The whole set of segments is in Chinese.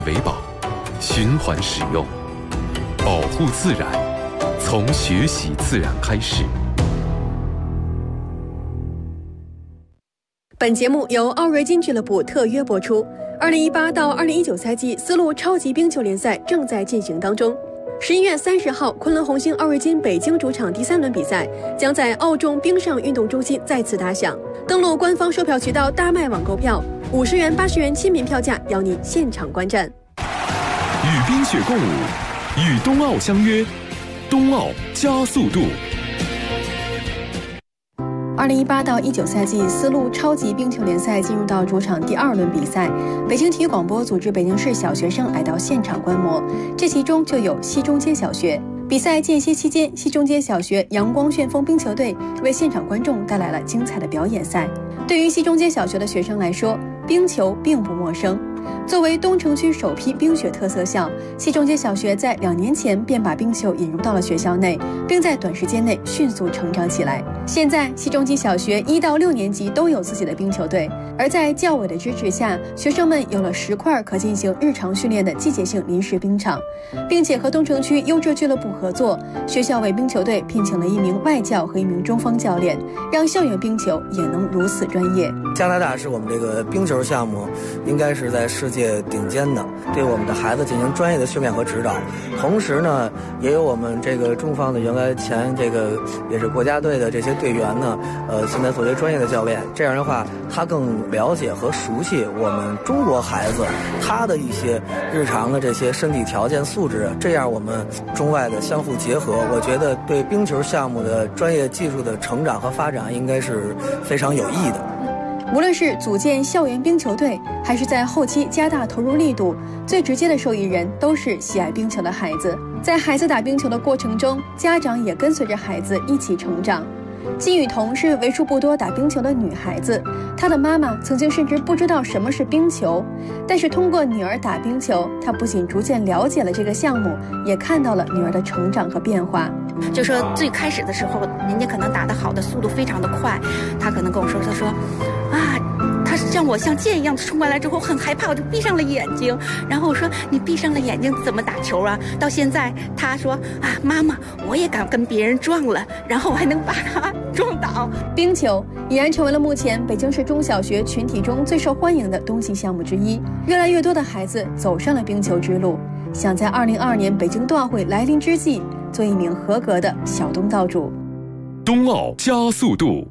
为宝，循环使用，保护自然，从学习自然开始。 本节目由奥瑞金俱乐部特约播出。2018到2019赛季丝路超级冰球联赛正在进行当中。11月30号，昆仑红星奥瑞金北京主场第3轮比赛将在奥众冰上运动中心再次打响。登录官方售票渠道大麦网购票，50元、80元亲民票价，邀你现场观战。 与冰雪共舞，与冬奥相约，冬奥加速度。 2018到19赛季丝路超级冰球联赛进入到主场第2轮比赛，北京体育广播组织北京市小学生来到现场观摩，这其中就有西中街小学。比赛间歇期间，西中街小学阳光旋风冰球队为现场观众带来了精彩的表演赛。对于西中街小学的学生来说，冰球并不陌生。作为东城区首批冰雪特色校，西中街小学在2年前便把冰球引入到了学校内，并在短时间内迅速成长起来。现在西中街小学1到6年级都有自己的冰球队，而在教委的支持下，学生们有了10块可进行日常训练的季节性临时冰场，并且和东城区优质俱乐部合作，学校为冰球队聘请了1名外教和1名中锋教练，让校园冰球也能如此专业。 加拿大是我们这个冰球项目应该是在世界顶尖的，对我们的孩子进行专业的训练和指导。同时呢，也有我们这个中方的原来前这个也是国家队的这些队员呢，现在作为专业的教练，这样的话他更了解和熟悉我们中国孩子他的一些日常的这些身体条件素质，这样我们中外的相互结合，我觉得对冰球项目的专业技术的成长和发展应该是非常有益的。 无论是组建校园冰球队，还是在后期加大投入力度，最直接的受益人都是喜爱冰球的孩子。在孩子打冰球的过程中，家长也跟随着孩子一起成长。金雨桐是为数不多打冰球的女孩子，她的妈妈曾经甚至不知道什么是冰球，但是通过女儿打冰球，她不仅逐渐了解了这个项目，也看到了女儿的成长和变化。 就说最开始的时候，人家可能打得好的速度非常的快，她可能跟我说，她说啊，他让我像箭一样冲过来之后很害怕，我就闭上了眼睛。然后我说你闭上了眼睛怎么打球啊？到现在他说啊，妈妈我也敢跟别人撞了，然后我还能把他撞倒。 冰球已然成为了目前北京市中小学群体中最受欢迎的冬季项目之一，越来越多的孩子走上了冰球之路，想在2022年北京冬奥会来临之际做一名合格的小东道主。 冬奥加速度。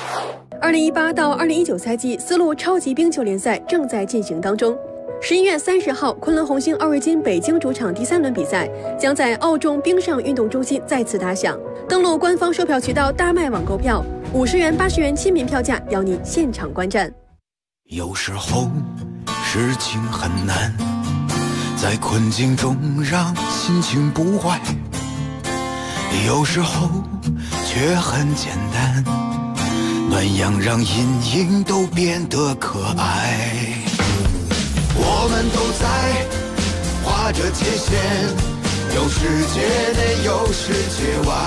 2018到2019赛季丝路超级冰球联赛正在进行当中。11月30号，昆仑红星奥瑞金北京主场第3轮比赛将在奥众冰上运动中心再次打响。登录官方售票渠道大麦网购票，50元、80元亲民票价，邀你现场观战。 有时候事情很难，在困境中让心情不坏，有时候却很简单，暖阳让阴影都变得可爱。我们都在画着界限，有世界内有世界外，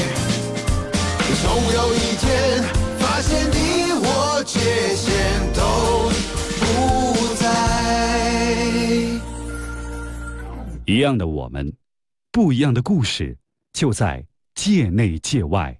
总有一天发现你我界限都不在。 一样的我们，不一样的故事，就在界内界外。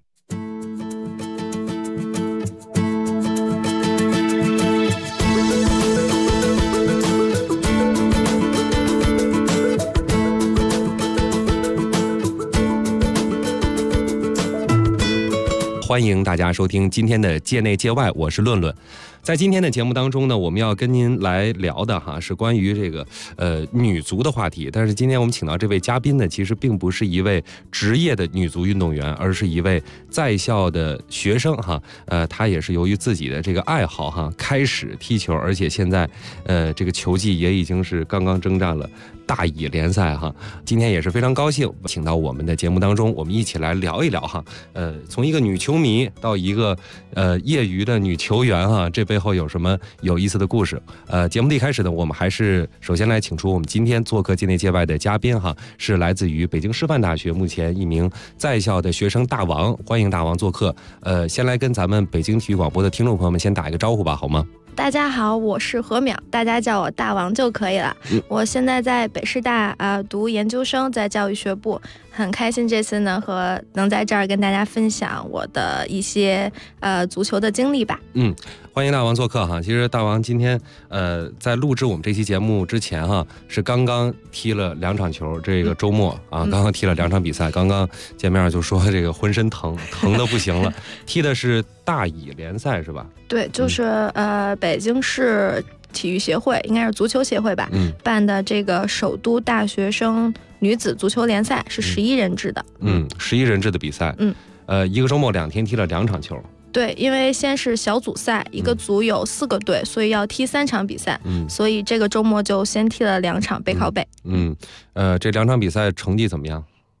欢迎大家收听今天的界内界外，我是论论。在今天的节目当中呢，我们要跟您来聊的是关于这个女足的话题。但是今天我们请到这位嘉宾呢，其实并不是一位职业的女足运动员，而是一位在校的学生他也是由于自己的这个爱好开始踢球，而且现在这个球技也已经是刚刚征战了大乙联赛今天也是非常高兴请到我们的节目当中，我们一起来聊一聊从一个女球迷到一个业余的女球员这背后有什么有意思的故事。节目的一开始呢，我们还是首先来请出我们今天做客界内界外的嘉宾是来自于北京师范大学目前一名在校的学生大王，欢迎大王做客。先来跟咱们北京体育广播的听众朋友们先打一个招呼吧，好吗？ 大家好，我是何淼，大家叫我大王就可以了。我现在在北师大读研究生，在教育学部，很开心这次呢能在这儿跟大家分享我的一些足球的经历吧。 欢迎大王做客哈。其实大王今天在录制我们这期节目之前哈，是刚刚踢了2场球，这个周末刚刚踢了2场比赛，刚刚见面就说这个浑身疼的不行了。踢的是大乙联赛是吧？ 对，就是北京市体育协会，应该是足球协会吧，办的这个首都大学生女子足球联赛是11人制的。11人制的比赛。 一个周末2天踢了2场球。 对，因为先是小组赛，一个组有4个队，所以要踢3场比赛，所以这个周末就先踢了2场背靠背。 这2场比赛成绩怎么样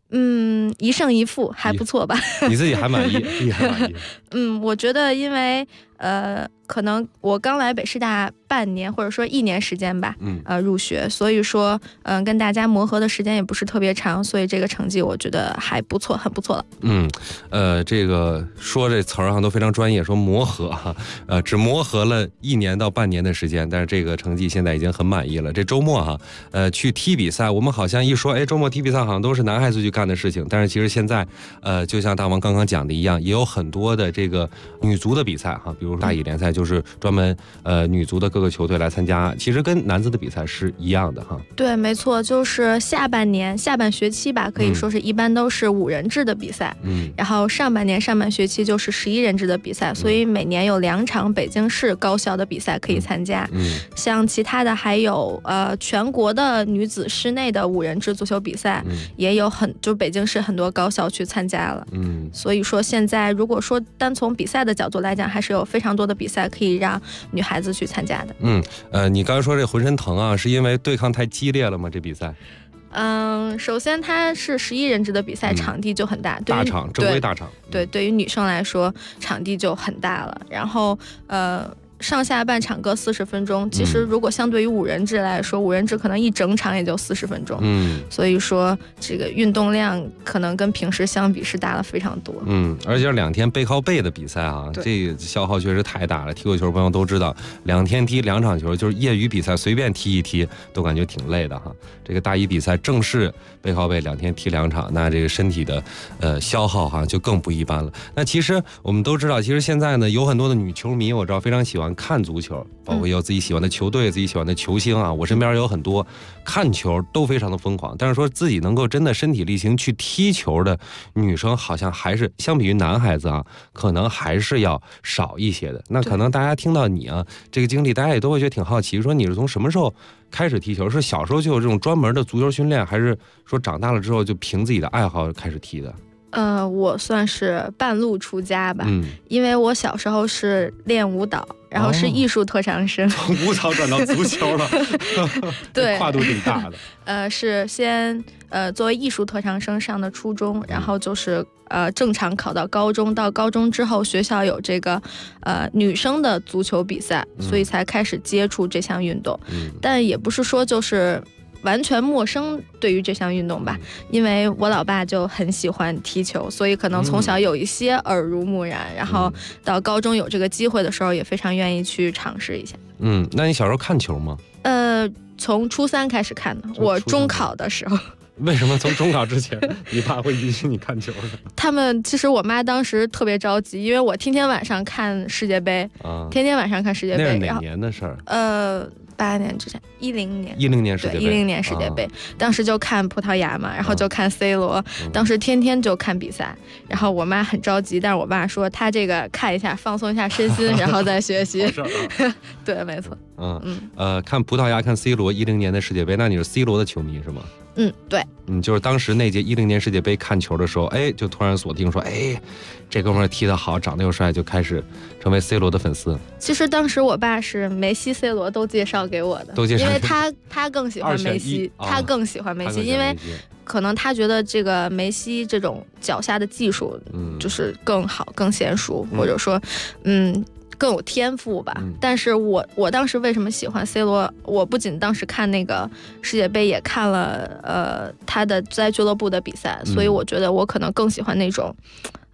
？1胜1负，还不错吧？ 你自己还满意？你还满意？ 我觉得因为可能我刚来北师大半年或者说1年时间吧，入学，所以说跟大家磨合的时间也不是特别长，所以这个成绩我觉得还不错，很不错了。 这个说这词儿上都非常专业，说磨合哈，只磨合了1年到半年的时间，但是这个成绩现在已经很满意了。这周末哈，去踢比赛，我们好像一说，周末踢比赛好像都是男孩子去干的事情，但是其实现在就像大王刚刚讲的一样，也有很多的这个女足的比赛哈，比如大乙联赛就是专门女足的各个球队来参加，其实跟男子的比赛是一样的哈。 对，没错，就是下半学期吧，可以说是一般都是5人制的比赛，然后上半学期就是11人制的比赛，所以每年有2场北京市高校的比赛可以参加。像其他的还有全国的女子室内的5人制足球比赛，也有就北京市很多高校去参加了。所以说现在如果说单从比赛的角度来讲，还是有非常多的比赛可以让女孩子去参加的。 你刚才说这浑身疼啊，是因为对抗太激烈了吗？这比赛？ 首先它是11人制的比赛，场地就很大， 大场，正规大场。 对，对于女生来说，场地就很大了。然后上下半场各40分钟，其实如果相对于5人制来说，5人制可能一整场也就40分钟。所以说这个运动量可能跟平时相比是大了非常多。 而且2天背靠背的比赛啊，这个消耗确实太大了。踢过球朋友都知道，2天踢2场球，就是业余比赛随便踢一踢都感觉挺累的哈。这个大一比赛正式背靠背2天踢2场，那这个身体的消耗哈就更不一般了。那其实我们都知道，其实现在呢有很多的女球迷，我知道非常喜欢看足球，包括有自己喜欢的球队、自己喜欢的球星啊。我身边有很多看球都非常的疯狂，但是说自己能够真的身体力行去踢球的女生，好像还是相比于男孩子啊，可能还是要少一些的。那可能大家听到你啊这个经历，大家也都会觉得挺好奇，说你是从什么时候开始踢球？是小时候就有这种专门的足球训练，还是说长大了之后就凭自己的爱好开始踢的？ 我算是半路出家吧，因为我小时候是练舞蹈，然后是艺术特长生， 从舞蹈转到足球了， 对， 跨度挺大的。是先作为艺术特长生上的初中，然后就是正常考到高中，到高中之后学校有这个女生的足球比赛，所以才开始接触这项运动。但也不是说就是完全陌生对于这项运动吧，因为我老爸就很喜欢踢球，所以可能从小有一些耳濡目染，然后到高中有这个机会的时候也非常愿意去尝试一下。 那你小时候看球吗？ 从初3开始看的，我中考的时候。 为什么从中考之前你爸会允许你看球呢？ 其实我妈当时特别着急，因为我天天晚上看世界杯，天天晚上看世界杯。 那是哪年的事儿 ？8年之前，10年。 10年世界杯。 对，10年世界杯，当时就看葡萄牙嘛，然后就看 C 罗，当时天天就看比赛，然后我妈很着急，但是我爸说他这个看一下，放松一下身心，然后再学习。对，没错。 看葡萄牙，看 C 罗10年的世界杯，那你是 C 罗的球迷是吗？ 对。 就是当时那届10年世界杯看球的时候，就突然锁定说，这哥们儿踢得好，长得又帅，就开始成为 C 罗的粉丝。 其实当时我爸是梅西、C 罗都介绍给我的，因为他更喜欢梅西，更喜欢梅西，因为可能他觉得这个梅西这种脚下的技术，就是更好、更娴熟，或者说，更有天赋吧。但是我当时为什么喜欢 C 罗？我不仅当时看那个世界杯，也看了他的在俱乐部的比赛，所以我觉得我可能更喜欢那种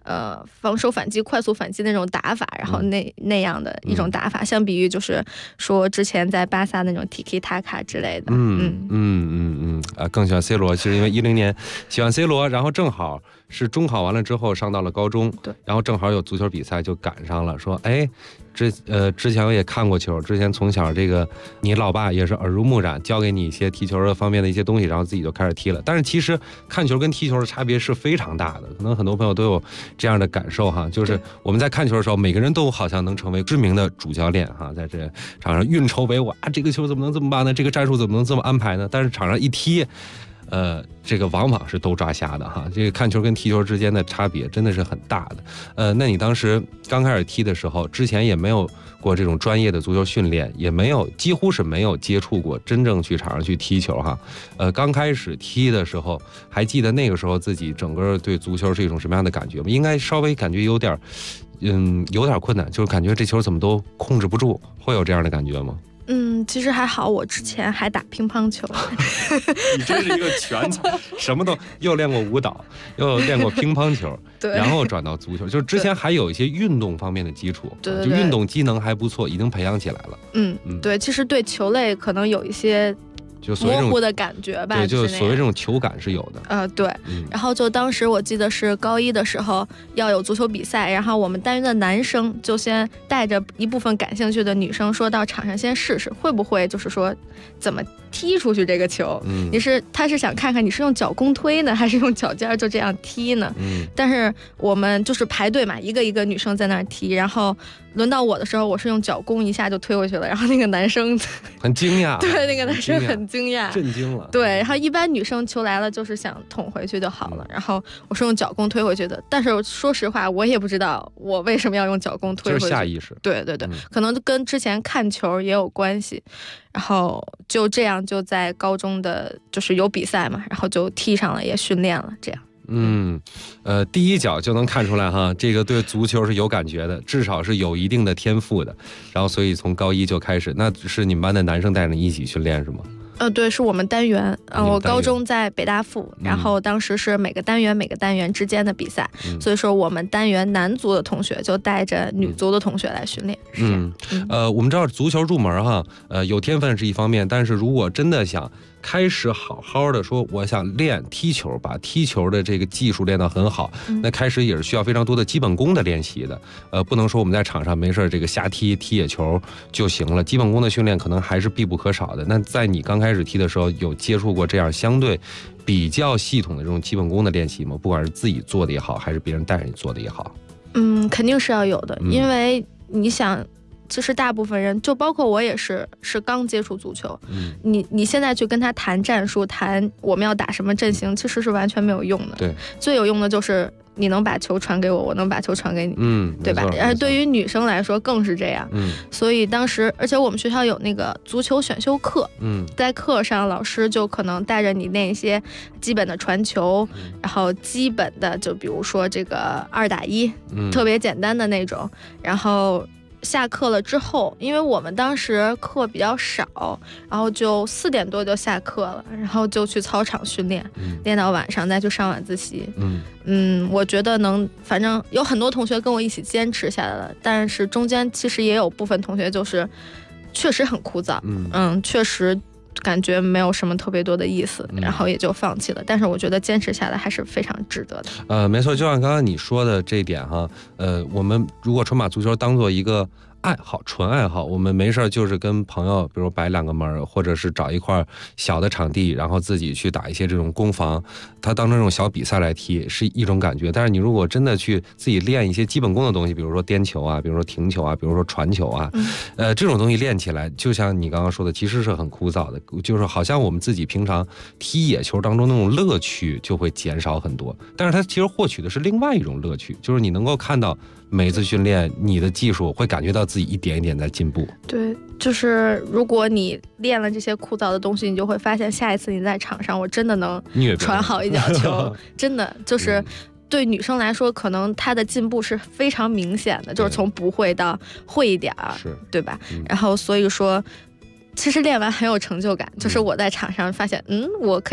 防守反击、快速反击那种打法，然后那样的一种打法，相比于就是说之前在巴萨那种 Tiki Taka 之类的。 更喜欢 C 罗，其实因为10年喜欢 C 罗，然后正好是中考完了之后上到了高中， 对， 然后正好有足球比赛就赶上了，说之前我也看过球，之前从小这个你老爸也是耳濡目染，教给你一些踢球的方面的一些东西，然后自己就开始踢了。但是其实看球跟踢球的差别是非常大的，可能很多朋友都有这样的感受哈，就是我们在看球的时候，每个人都好像能成为知名的主教练哈，在这场上运筹帷幄啊，这个球怎么能这么办呢？这个战术怎么能这么安排呢？但是场上一踢，这个往往是都抓瞎的哈。这个看球跟踢球之间的差别真的是很大的。那你当时刚开始踢的时候，之前也没有过这种专业的足球训练，也没有，几乎是没有接触过真正去场上去踢球哈。刚开始踢的时候，还记得那个时候自己整个对足球是一种什么样的感觉吗？应该稍微感觉有点困难，就是感觉这球怎么都控制不住，会有这样的感觉吗？ 其实还好，我之前还打乒乓球。 你真是一个全才，什么都又练过舞蹈，又练过乒乓球， 对， 然后转到足球，就是之前还有一些运动方面的基础， 对， 就运动机能还不错，已经培养起来了。 对，其实对球类可能有一些就模糊的感觉吧， 对，就所谓这种球感是有的。 对。然后就当时我记得是高一的时候要有足球比赛，然后我们单元的男生就先带着一部分感兴趣的女生说到场上先试试会不会就是说怎么踢出去这个球。他是想看看你是用脚弓推呢，还是用脚尖就这样踢呢？但是我们就是排队嘛，一个一个女生在那儿踢，然后轮到我的时候，我是用脚弓一下就推过去了，然后那个男生很惊讶， 对，那个男生很惊讶， 震惊了。 对，然后一般女生球来了就是想捅回去就好了，然后我是用脚弓推回去的。但是说实话，我也不知道我为什么要用脚弓推回去， 就是下意识。 对，可能跟之前看球也有关系。然后就这样就在高中的就是有比赛嘛，然后就踢上了，也训练了，这样。 第一脚就能看出来哈，这个对足球是有感觉的，至少是有一定的天赋的。然后所以从高一就开始，那是你们班的男生带着你一起训练是吗？ 对，是我们单元。我高中在北大附，然后当时是每个单元之间的比赛，所以说我们单元男足的同学就带着女足的同学来训练。 我们知道足球入门哈，有天分是一方面，但是如果真的想开始好好的说我想练踢球，把踢球的这个技术练到很好，那开始也是需要非常多的基本功的练习的。不能说我们在场上没事这个瞎踢野球就行了，基本功的训练可能还是必不可少的。那在你刚开始踢的时候，有接触过这样相对比较系统的这种基本功的练习吗？不管是自己做的也好，还是别人带着你做的也好。 肯定是要有的，因为你想。其实大部分人，就包括我也是刚接触足球。你现在去跟他谈战术，谈我们要打什么阵型，其实是完全没有用的。 对， 最有用的就是你能把球传给我，我能把球传给你，对吧？而对于女生来说更是这样。所以当时，而且我们学校有那个足球选修课，在课上老师就可能带着你练一些基本的传球，然后基本的就比如说这个2打1，特别简单的那种，然后。下课了之后，因为我们当时课比较少，然后就4点多就下课了，然后就去操场训练，练到晚上再去上晚自习。我觉得反正有很多同学跟我一起坚持下来了，但是中间其实也有部分同学就是确实很枯燥，确实感觉没有什么特别多的意思，然后也就放弃了。但是我觉得坚持下来还是非常值得的。 没错，就像刚刚你说的这一点哈，我们如果纯把足球当做一个爱好，纯爱好，我们没事就是跟朋友，比如摆2个门，或者是找一块小的场地，然后自己去打一些这种攻防，它当成这种小比赛来踢是一种感觉。但是你如果真的去自己练一些基本功的东西，比如说颠球啊，比如说停球啊，比如说传球啊，这种东西练起来，就像你刚刚说的，其实是很枯燥的，就是好像我们自己平常踢野球当中那种乐趣就会减少很多。但是它其实获取的是另外一种乐趣，就是你能够看到每次训练你的技术会感觉到自己一点一点在进步。 对，就是如果你练了这些枯燥的东西，你就会发现下一次你在场上我真的能传好一脚球。真的就是对女生来说，可能她的进步是非常明显的，就是从不会到会一点儿，对吧？然后所以说其实练完很有成就感，就是我在场上发现我可以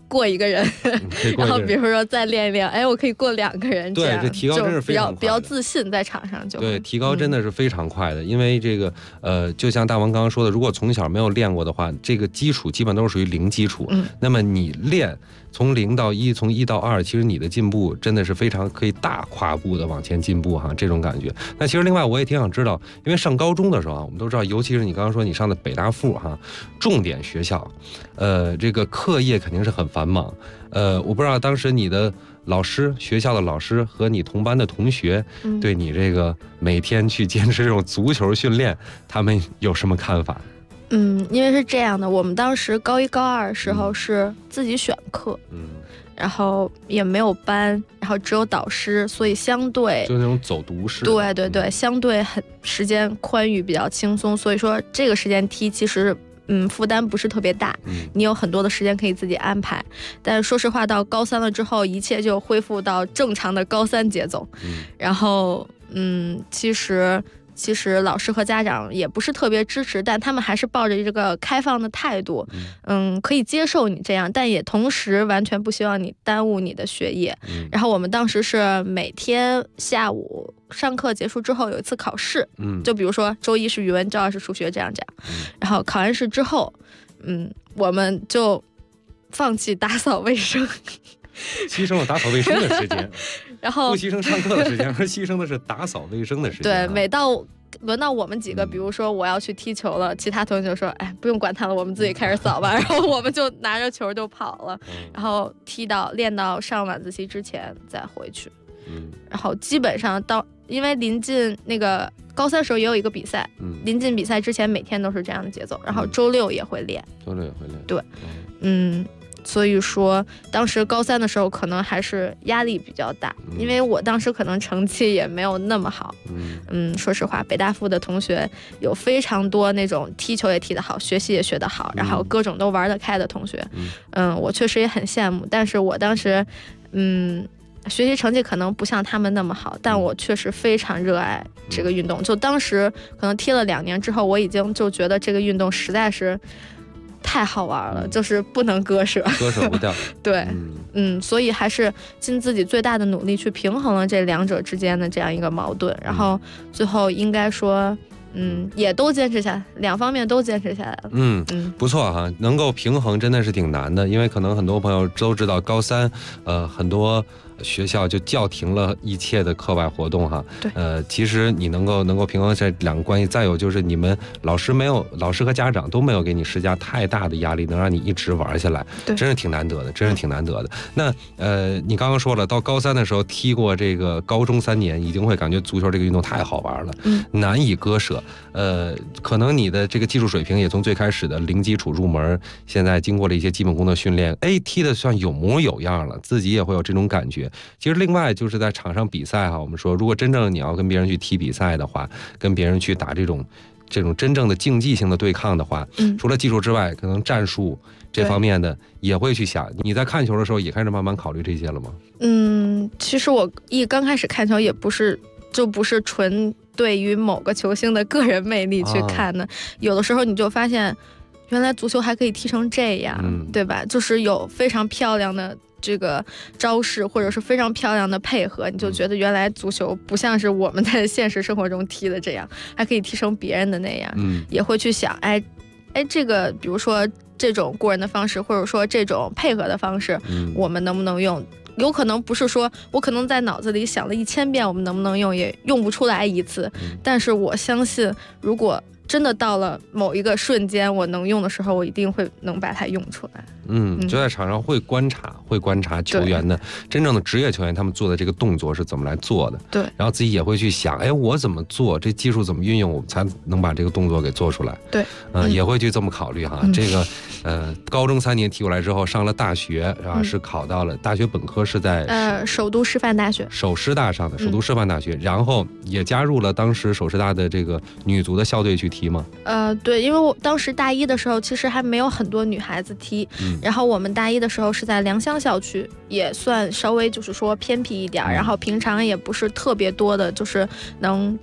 过一个人，然后比如说再练一练，哎，我可以过2个人， 对，这提高真是非常快， 比较自信，在场上就对，提高真的是非常快的。因为这个就像大王刚刚说的，如果从小没有练过的话，这个基础基本都是属于零基础。那么你练从0到1，从1到2，其实你的进步真的是非常可以大跨步的往前进步哈，这种感觉。那其实另外我也挺想知道，因为上高中的时候啊，我们都知道，尤其是你刚刚说你上的北大附哈，重点学校，这个课业肯定是很繁忙。我不知道当时你的老师，学校的老师和你同班的同学，对你这个每天去坚持这种足球训练，他们有什么看法？ 因为是这样的，我们当时高1、高2的时候是自己选课，然后也没有班，然后只有导师，所以相对就那种走读式。 对对对，相对很时间宽裕，比较轻松，所以说这个时间踢其实负担不是特别大，你有很多的时间可以自己安排。但是说实话，到高3了之后，一切就恢复到正常的高3节奏。然后其实老师和家长也不是特别支持，但他们还是抱着这个开放的态度，可以接受你这样，但也同时完全不希望你耽误你的学业。然后我们当时是每天下午上课结束之后有一次考试，就比如说周1是语文，周2是数学，这样。然后考完试之后，我们就放弃打扫卫生， 牺牲了打扫卫生的时间。 然后不牺牲上课的时间，而牺牲的是打扫卫生的时间。 对，每到轮到我们几个，比如说我要去踢球了，其他同学说，哎，不用管他了，我们自己开始扫吧。然后我们就拿着球就跑了，然后练到上晚自习之前再回去。然后基本上因为临近那个高3时候也有一个比赛，临近比赛之前每天都是这样的节奏，然后周6也会练。对，所以说当时高3的时候可能还是压力比较大，因为我当时可能成绩也没有那么好。说实话，北大附的同学有非常多那种踢球也踢得好，学习也学得好，然后各种都玩得开的同学。我确实也很羡慕，但是我当时学习成绩可能不像他们那么好，但我确实非常热爱这个运动。就当时可能踢了2年之后，我已经就觉得这个运动实在是太好玩了，就是不能割舍不掉。 对，所以还是尽自己最大的努力去平衡了这2者之间的这样一个矛盾，然后最后应该说也都坚持下来，2方面都坚持下来了。 不错哈，能够平衡真的是挺难的，因为可能很多朋友都知道高3，很多学校就叫停了一切的课外活动哈。 对， 其实你能够平衡这2个关系，再有就是你们老师和家长都没有给你施加太大的压力，能让你一直玩下来，真是挺难得的，那你刚刚说了，到高3的时候踢过这个高中3年，已经会感觉足球这个运动太好玩了，难以割舍。可能你的这个技术水平也从最开始的零基础入门，现在经过了一些基本功的训练，踢得算有模有样了，自己也会有这种感觉。其实另外就是在场上比赛哈，我们说如果真正你要跟别人去踢比赛的话，跟别人去打这种真正的竞技性的对抗的话，除了技术之外，可能战术这方面的也会去想。你在看球的时候也开始慢慢考虑这些了吗？ 其实我刚开始看球也不是纯对于某个球星的个人魅力去看的，有的时候你就发现原来足球还可以踢成这样，对吧？就是有非常漂亮的这个招式，或者是非常漂亮的配合，你就觉得原来足球不像是我们在现实生活中踢的这样，还可以踢成别人的那样。也会去想，这个比如说这种过人的方式，或者说这种配合的方式，我们能不能用？有可能不是说我可能在脑子里想了1000遍我们能不能用，也用不出来一次，但是我相信如果真的到了某一个瞬间我能用的时候，我一定会能把它用出来。 就在场上会观察球员的真正的职业球员他们做的这个动作是怎么来做的， 对， 然后自己也会去想，我怎么做，这技术怎么运用，我才能把这个动作给做出来。 对， 也会去这么考虑哈。这个高中3年踢过来之后，上了大学是考到了大学本科是在首都师范大学， 首师大上的首都师范大学，然后也加入了当时首师大的这个女足的校队去踢吗？ 对，因为我当时大1的时候其实还没有很多女孩子踢，然后我们大1的时候是在良乡校区，也算稍微就是说偏僻一点，然后平常也不是特别多的就是能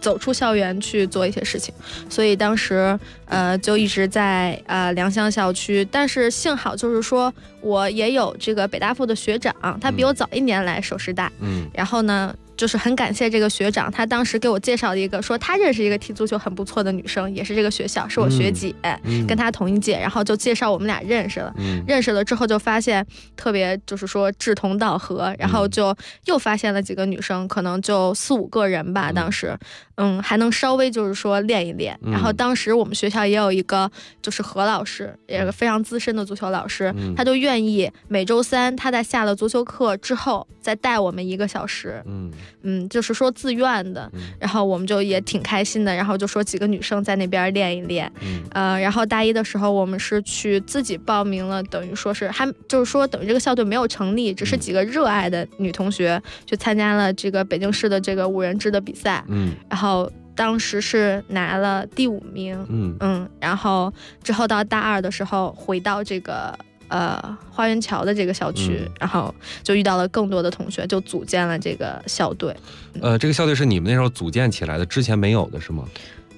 走出校园去做一些事情，所以当时就一直在良乡校区。但是幸好就是说我也有这个北大附的学长，他比我早1年来首师大，然后呢就是很感谢这个学长，他当时给我介绍了一个，说他认识一个踢足球很不错的女生，也是这个学校，是我学姐，跟他同一届，然后就介绍我们俩认识了，认识了之后就发现特别就是说志同道合，然后就又发现了几个女生，可能就4、5个人吧，当时还能稍微就是说练一练，然后当时我们学校也有一个就是何老师，也是个非常资深的足球老师，他就愿意每周3他在下了足球课之后再带我们1个小时，就是说自愿的，然后我们就也挺开心的，然后就说几个女生在那边练一练，然后大1的时候我们是去自己报名了，等于说是还就是说等于这个校队没有成立，只是几个热爱的女同学去参加了这个北京市的这个5人制的比赛，然后当时是拿了第5名，然后之后到大2的时候回到这个花园桥的这个校区，然后就遇到了更多的同学，就组建了这个校队。 这个校队是你们那时候组建起来的，之前没有的是吗？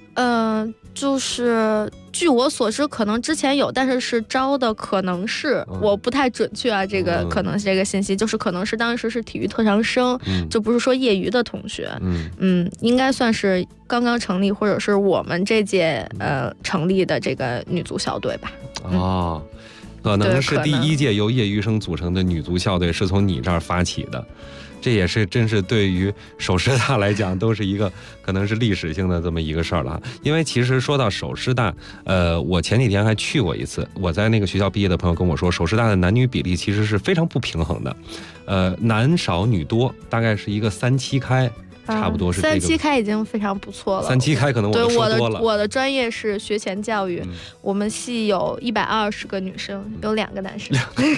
就是据我所知，可能之前有，但是是招的，可能是我不太准确啊，这个可能是这个信息，就是可能是当时是体育特长生，就不是说业余的同学，应该算是刚刚成立，或者是我们这届成立的这个女足校队吧。 可能是第1届由业余生组成的女足校队是从你这儿发起的，这也是真是对于首师大来讲都是一个可能是历史性的这么一个事儿了。因为其实说到首师大，我前几天还去过一次，我在那个学校毕业的朋友跟我说，首师大的男女比例其实是非常不平衡的，男少女多，大概是一个3七开。差不多是这个 3七开已经非常不错了。 3七开可能我都说多了。 我的专业是学前教育，我们系有120个女生，有2个男生。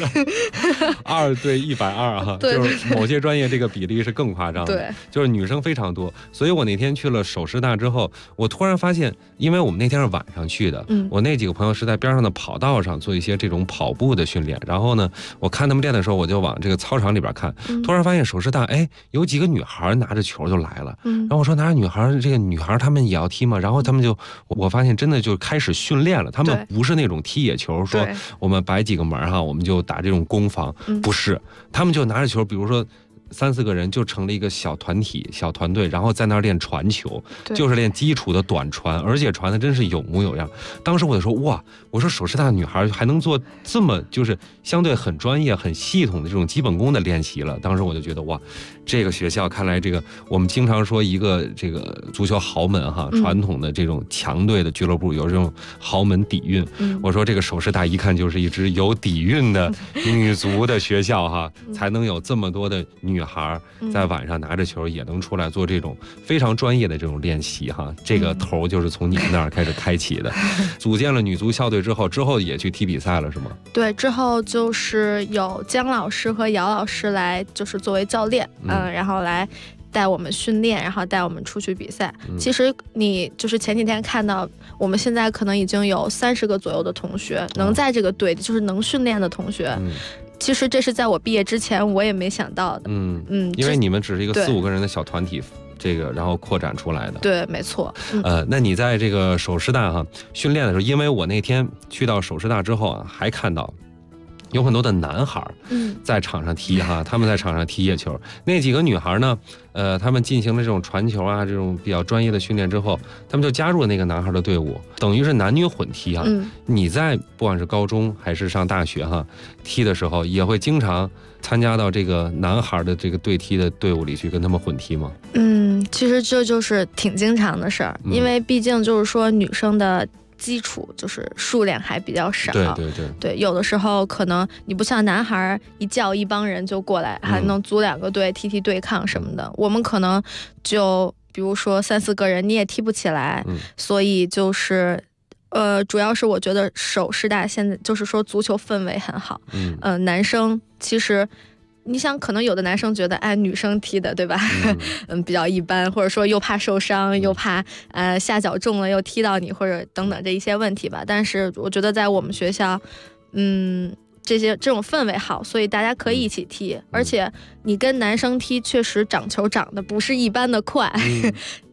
2对120哈，就是某些专业这个比例是更夸张的，对，就是女生非常多。所以我那天去了首师大之后，我突然发现，因为我们那天是晚上去的，我那几个朋友是在边上的跑道上做一些这种跑步的训练，然后呢，我看他们练的时候，我就往这个操场里边看，突然发现首师大，有几个女孩拿着球就来了，然后我说拿着女孩，这个女孩她们也要踢吗？然后他们就，我发现真的就开始训练了，他们不是那种踢野球，说我们摆几个门哈，我们就打这种攻防，不是，他们就拿着球，比如说3、4个人就成了一个小团体、小团队，然后在那儿练传球，就是练基础的短传，而且传的真是有模有样。当时我就说哇，我说首师大女孩还能做这么就是相对很专业、很系统的这种基本功的练习了。当时我就觉得哇，这个学校看来这个我们经常说一个这个足球豪门哈，传统的这种强队的俱乐部有这种豪门底蕴。我说这个首师大一看就是一支有底蕴的女足的学校哈，才能有这么多的女孩在晚上拿着球也能出来做这种非常专业的这种练习哈。这个头就是从你们那儿开始开启的。组建了女足校队之后也去踢比赛了是吗？ 对，之后就是有姜老师和姚老师来就是作为教练，然后来带我们训练，然后带我们出去比赛。其实你就是前几天看到我们现在可能已经有30个左右的同学能在这个队，就是能训练的同学。其实这是在我毕业之前我也没想到的。 因为你们只是一个4、5个人的小团体，这个然后扩展出来的。 对，没错。 那你在这个首师大哈训练的时候，因为我那天去到首师大之后啊，还看到有很多的男孩在场上踢哈，他们在场上踢野球。那几个女孩呢，他们进行了这种传球啊，这种比较专业的训练之后，他们就加入了那个男孩的队伍，等于是男女混踢哈。你在不管是高中还是上大学哈，踢的时候也会经常参加到这个男孩的这个队踢的队伍里去跟他们混踢吗？ 其实这就是挺经常的事儿，因为毕竟就是说女生的基础就是数量还比较少，对，有的时候可能你不像男孩一叫一帮人就过来，还能组2个队踢对抗什么的，我们可能就比如说3、4个人你也踢不起来，所以就是主要是我觉得首师大现在就是说足球氛围很好，男生其实你想可能有的男生觉得女生踢的对吧，比较一般，或者说又怕受伤，又怕下脚重了又踢到你，或者等等这一些问题吧。但是我觉得在我们学校这种氛围好，所以大家可以一起踢，而且你跟男生踢确实长球长得不是一般的快，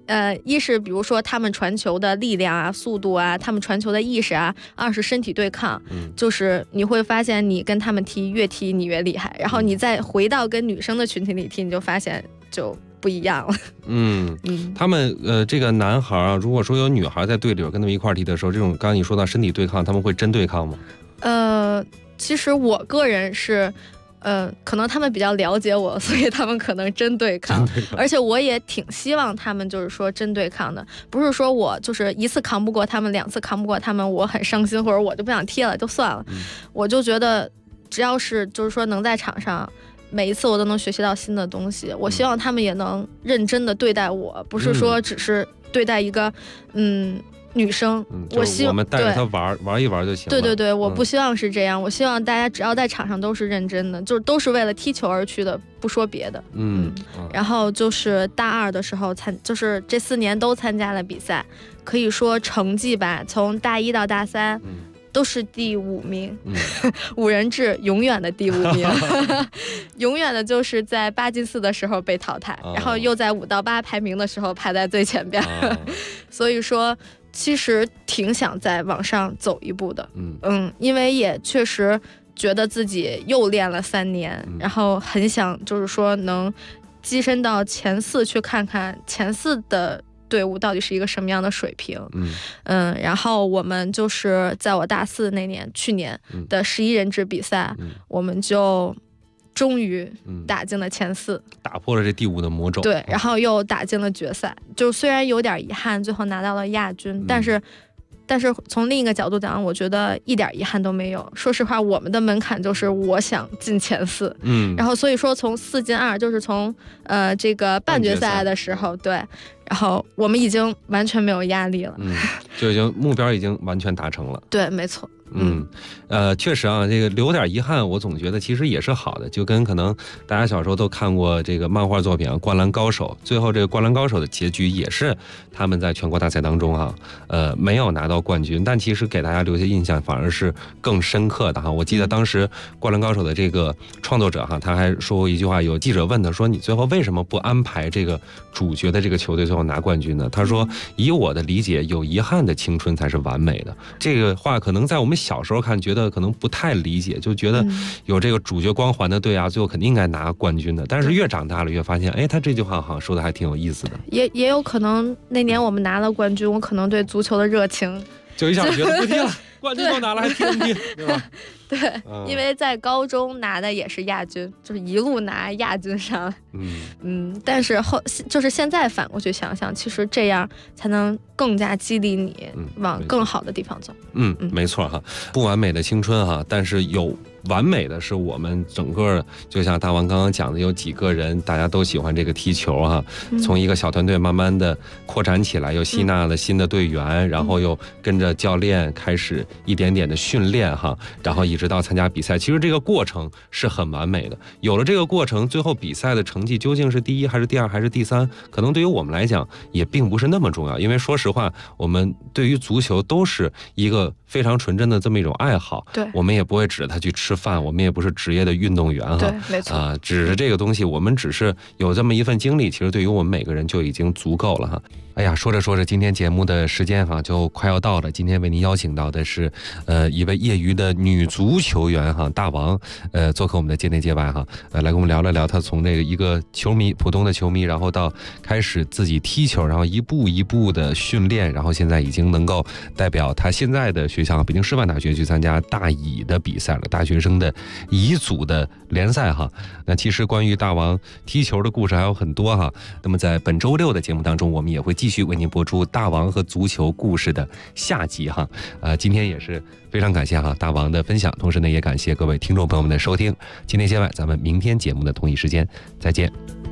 一是比如说他们传球的力量啊、速度啊，他们传球的意识啊；二是身体对抗，就是你会发现你跟他们踢，越踢你越厉害，然后你再回到跟女生的群体里踢，你就发现就不一样了。 他们这个男孩啊，如果说有女孩在队里边跟他们一块踢的时候，这种刚刚你说到身体对抗，他们会真对抗吗？ 其实我个人是。可能他们比较了解我，所以他们可能真对抗，而且我也挺希望他们就是说真对抗的，不是说我就是一次扛不过他们，2次扛不过他们，我很伤心，或者我就不想踢了就算了。我就觉得只要是就是说能在场上，每一次我都能学习到新的东西，我希望他们也能认真的对待我，不是说只是对待一个女生， 我们带着她玩一玩就行了。 对对，我不希望是这样，我希望大家只要在场上都是认真的，就是都是为了踢球而去的，不说别的。然后就是大2的时候就是这4年都参加了比赛，可以说成绩吧，从大1到大3。都是第5名，5人制永远的第5名，永远的就是在8进4的时候被淘汰，然后又在5到8排名的时候排在最前边，所以说其实挺想再往上走一步的，因为也确实觉得自己又练了3年，然后很想就是说能跻身到前4，去看看前4的队伍到底是一个什么样的水平。然后我们就是在我大4那年，去年的11人制比赛，我们就终于打进了前4， 打破了这第5的魔咒。 对，然后又打进了决赛，就虽然有点遗憾，最后拿到了亚军，但是从另一个角度讲，我觉得一点遗憾都没有。说实话，我们的门槛就是我想进前4，然后所以说从4进2，就是从这个半决赛的时候，对，然后我们已经完全没有压力了， 就已经目标已经完全达成了。 对，没错。 确实啊，这个留点遗憾，我总觉得其实也是好的，就跟可能大家小时候都看过这个漫画作品《灌篮高手》，最后这个《灌篮高手》的结局也是他们在全国大赛当中没有拿到冠军，但其实给大家留下印象反而是更深刻的我记得当时《灌篮高手》的这个创作者他还说过一句话，有记者问他说：“你最后为什么不安排这个主角的这个球队最后拿冠军呢？”他说：“以我的理解，有遗憾的青春才是完美的。”这个话可能在我们小时候看觉得可能不太理解，就觉得有这个主角光环的队最后肯定应该拿冠军的。但是越长大了越发现，他这句话好像说的还挺有意思的。 也有可能那年我们拿了冠军，我可能对足球的热情就一下觉得不踢了，冠军都拿了还踢不踢，对吧？ 对，因为在高中拿的也是亚军，就是一路拿亚军上来。但是就是现在反过去想想，其实这样才能更加激励你往更好的地方走。 没错不完美的青春但是有完美的是我们整个，就像大王刚刚讲的，有几个人大家都喜欢这个踢球从一个小团队慢慢的扩展起来，又吸纳了新的队员，然后又跟着教练开始一点点的训练然后一直到参加比赛，其实这个过程是很完美的。有了这个过程，最后比赛的成绩究竟是第1还是第2还是第3，可能对于我们来讲也并不是那么重要，因为说实话，我们对于足球都是一个非常纯真的这么一种爱好。 对， 我们也不会指着它去吃饭，我们也不是职业的运动员对，没错只是这个东西，我们只是有这么一份经历，其实对于我们每个人就已经足够了哎呀，说着说着，今天节目的时间就快要到了。今天为您邀请到的是一位业余的女足球员大王，做客我们的界内界外来跟我们聊了聊她从这个一个球迷，普通的球迷，然后到开始自己踢球，然后一步一步的训练，然后现在已经能够代表她现在的学校北京师范大学去参加大乙的比赛了，大学生的乙组的联赛那其实关于大王踢球的故事还有很多那么在本周6的节目当中，我们也会继续为您播出大王和足球故事的下集今天也是非常感谢大王的分享，同时呢也感谢各位听众朋友们的收听。今天界外，咱们明天节目的同一时间再见。